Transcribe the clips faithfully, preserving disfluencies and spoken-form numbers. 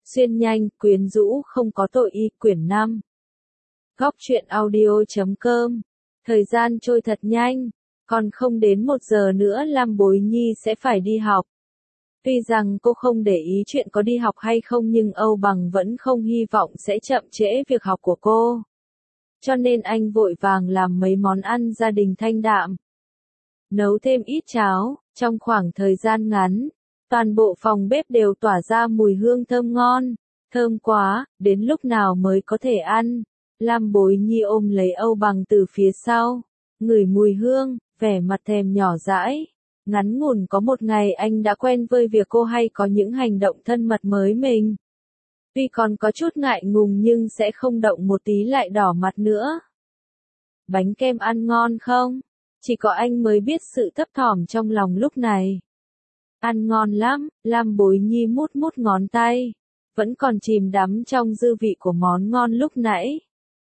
Xuyên nhanh, quyến rũ không có tội y, quyển năm. Góc truyện audio chấm com. Thời gian trôi thật nhanh, còn không đến một giờ nữa Lam Bối Nhi sẽ phải đi học. Tuy rằng cô không để ý chuyện có đi học hay không nhưng Âu Bằng vẫn không hy vọng sẽ chậm trễ việc học của cô. Cho nên anh vội vàng làm mấy món ăn gia đình thanh đạm. Nấu thêm ít cháo, trong khoảng thời gian ngắn, toàn bộ phòng bếp đều tỏa ra mùi hương thơm ngon. Thơm quá, đến lúc nào mới có thể ăn? Lam Bối Nhi ôm lấy Âu Bằng từ phía sau, ngửi mùi hương, vẻ mặt thèm nhỏ dãi. Ngắn ngủn có một ngày anh đã quen với việc cô hay có những hành động thân mật mới mình. Tuy còn có chút ngại ngùng nhưng sẽ không động một tí lại đỏ mặt nữa. Bánh kem ăn ngon không? Chỉ có anh mới biết sự thấp thỏm trong lòng lúc này. Ăn ngon lắm, Lam Bối Nhi mút mút ngón tay, vẫn còn chìm đắm trong dư vị của món ngon lúc nãy.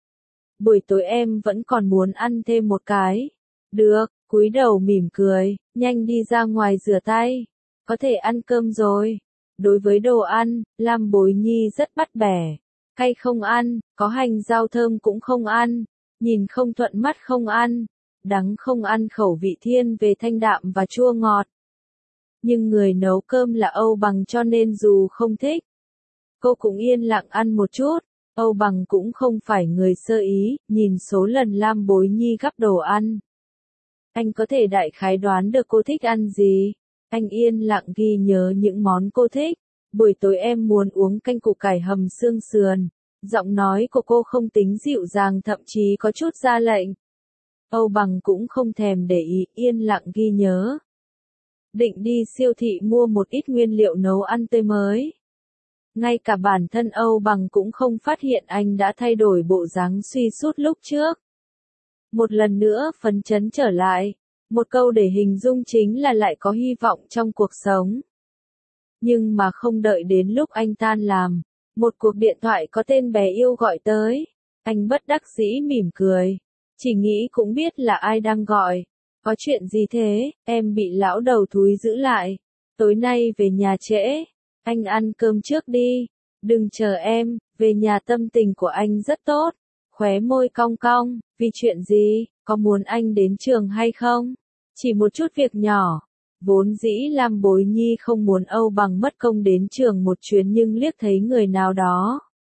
Buổi tối em vẫn còn muốn ăn thêm một cái. Được, cúi đầu mỉm cười, nhanh đi ra ngoài rửa tay. Có thể ăn cơm rồi. Đối với đồ ăn, Lam Bối Nhi rất bắt bẻ. Cay không ăn, có hành rau thơm cũng không ăn, nhìn không thuận mắt không ăn, đắng không ăn, khẩu vị thiên về thanh đạm và chua ngọt. Nhưng người nấu cơm là Âu Bằng cho nên dù không thích, cô cũng yên lặng ăn một chút. Âu Bằng cũng không phải người sơ ý, nhìn số lần Lam Bối Nhi gắp đồ ăn. Anh có thể đại khái đoán được cô thích ăn gì. Anh yên lặng ghi nhớ những món cô thích. Buổi tối em muốn uống canh củ cải hầm xương sườn. Giọng nói của cô không tính dịu dàng, thậm chí có chút ra lệnh. Âu Bằng cũng không thèm để ý, yên lặng ghi nhớ. Định đi siêu thị mua một ít nguyên liệu nấu ăn tươi mới. Ngay cả bản thân Âu Bằng cũng không phát hiện anh đã thay đổi bộ dáng suy sút lúc trước. Một lần nữa phấn chấn trở lại. Một câu để hình dung chính là lại có hy vọng trong cuộc sống. Nhưng mà không đợi đến lúc anh tan làm, một cuộc điện thoại có tên bé yêu gọi tới. Anh bất đắc dĩ mỉm cười. Chỉ nghĩ cũng biết là ai đang gọi. Có chuyện gì thế? Em bị lão đầu thúi giữ lại. Tối nay về nhà trễ. Anh ăn cơm trước đi. Đừng chờ em. Về nhà tâm tình của anh rất tốt. Khóe môi cong cong. Vì chuyện gì? Có muốn anh đến trường hay không? Chỉ một chút việc nhỏ. Vốn dĩ Lam Bối Nhi không muốn Âu Bằng mất công đến trường một chuyến nhưng liếc thấy người nào đó.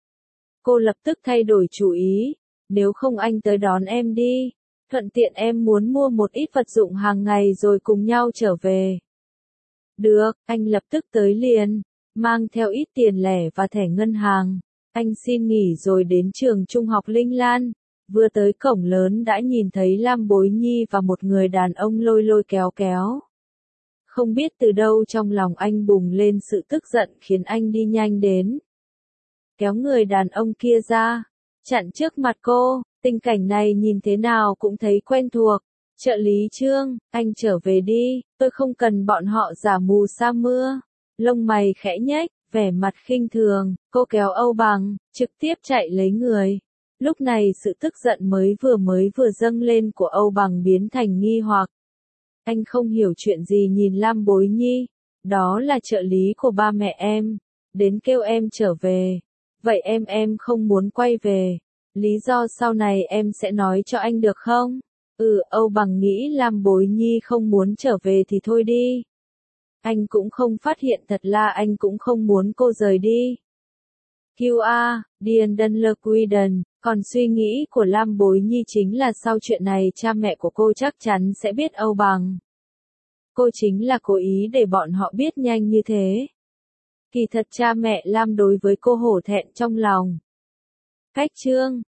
Cô lập tức thay đổi chủ ý. Nếu không anh tới đón em đi. Thuận tiện em muốn mua một ít vật dụng hàng ngày rồi cùng nhau trở về. Được, anh lập tức tới liền. Mang theo ít tiền lẻ và thẻ ngân hàng. Anh xin nghỉ rồi đến trường trung học Linh Lan. Vừa tới cổng lớn đã nhìn thấy Lam Bối Nhi và một người đàn ông lôi lôi kéo kéo. Không biết từ đâu trong lòng anh bùng lên sự tức giận khiến anh đi nhanh đến. Kéo người đàn ông kia ra, chặn trước mặt cô. Tình cảnh này nhìn thế nào cũng thấy quen thuộc. Trợ lý Trương, anh trở về đi, tôi không cần bọn họ giả mù sa mưa. Lông mày khẽ nhếch, vẻ mặt khinh thường, cô kéo Âu Bằng, trực tiếp chạy lấy người. Lúc này sự tức giận mới vừa mới vừa dâng lên của Âu Bằng biến thành nghi hoặc. Anh không hiểu chuyện gì nhìn Lam Bối Nhi. Đó là trợ lý của ba mẹ em. Đến kêu em trở về. Vậy em em không muốn quay về. Lý do sau này em sẽ nói cho anh được không? Ừ, Âu Bằng nghĩ Lam Bối Nhi không muốn trở về thì thôi đi. Anh cũng không phát hiện thật là anh cũng không muốn cô rời đi. quy a, Điền Đân Lơ Quy Đần, còn suy nghĩ của Lam Bối Nhi chính là sau chuyện này cha mẹ của cô chắc chắn sẽ biết Âu Bằng. Cô chính là cố ý để bọn họ biết nhanh như thế. Kỳ thật cha mẹ Lam đối với cô hổ thẹn trong lòng. Cách Trương,